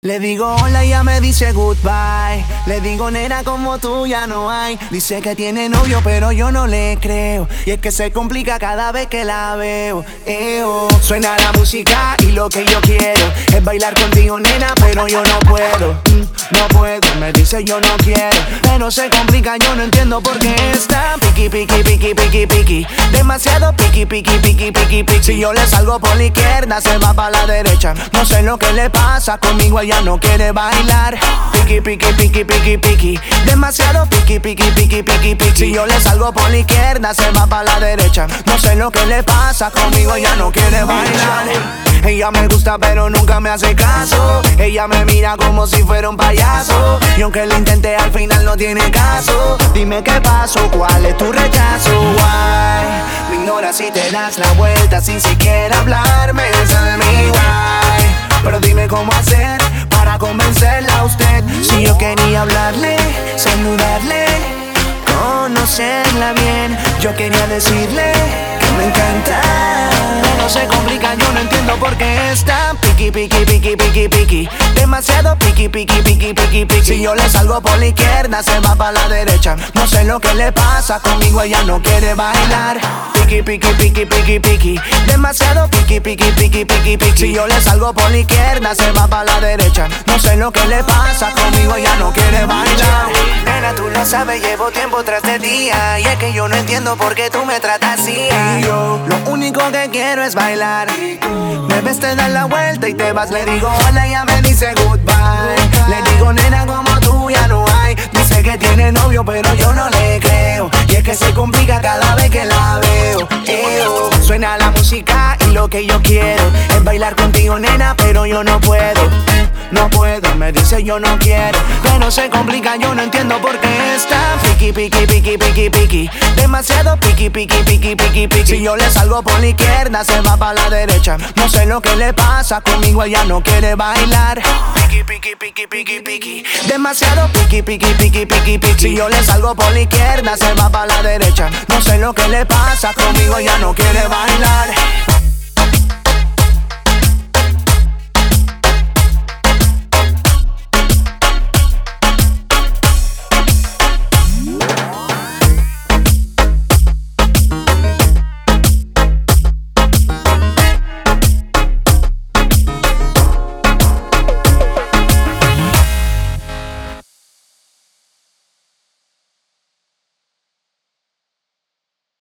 Le digo hola y ella me dice goodbye. Le digo nena como tú ya no hay. Dice que tiene novio pero yo no le creo. Y es que se complica cada vez que la veo. Suena la música y lo que yo quiero es bailar contigo nena pero yo no puedo. No puedo, me dice yo no quiero. Pero se complica, yo no entiendo por qué está piqui, piqui, piqui, piqui, piqui. Demasiado piqui, piqui, piqui, piqui, piqui. Si yo le salgo por la izquierda se va para la derecha. No sé lo que le pasa, conmigo ella no quiere bailar. Piqui, piqui, piqui, piqui, piqui. Demasiado piqui, piqui, piqui, piqui, piqui. Si yo le salgo por la izquierda se va para la derecha. No sé lo que le pasa, conmigo ella no quiere bailar. Ella me gusta pero nunca me hace caso. Ella me mira como si fuera un payaso. Y aunque lo intenté al final no tiene caso. Dime qué pasó, cuál es tu rechazo. Why? Me ignoras y te das la vuelta sin siquiera hablarme. Esa es mi why. Pero dime cómo hacer para convencerla a usted. Si yo quería hablarle, saludarle, conocerla bien. Yo quería decirle que me encanta. No se complica, yo no entiendo por qué está piqui, piqui, piqui, piqui, piqui. Demasiado piqui, piqui, piqui, piqui, piqui. Si yo le salgo por la izquierda se va para la derecha. No sé lo que le pasa, conmigo ella no quiere bailar. Piqui, piqui, piqui, piqui, piqui. Demasiado piqui, piqui, piqui, piqui, piqui. Si yo le salgo por la izquierda se va para la derecha. No sé lo que le pasa, conmigo ella no quiere bailar. Nena, tú lo sabes, llevo tiempo tras de día. Y es que yo no entiendo por qué tú me tratas así. Y yo lo único que quiero es bailar. Me ves, te das la vuelta y te vas. Le digo hola y ella me dice goodbye. Le digo nena como tú ya no hay. Dice que tiene novio pero yo no le creo. Y es que se complica cada vez que la veo. Suena la música y lo que yo quiero es bailar contigo nena pero yo no puedo. No puedo, me dice yo no quiero. Pero se complica, yo no entiendo por qué está piqui, piqui, piqui, piqui, piqui. Demasiado piqui, piqui, piqui, piqui, piqui. Si yo le salgo por la izquierda se va para la derecha. No sé lo que le pasa, conmigo ella no quiere bailar. Piqui, piqui, piqui, piqui, piqui. Demasiado piqui, piqui, piqui, piqui, piqui. Si yo le salgo por la izquierda se va para la derecha. No sé lo que le pasa, conmigo ella no quiere bailar.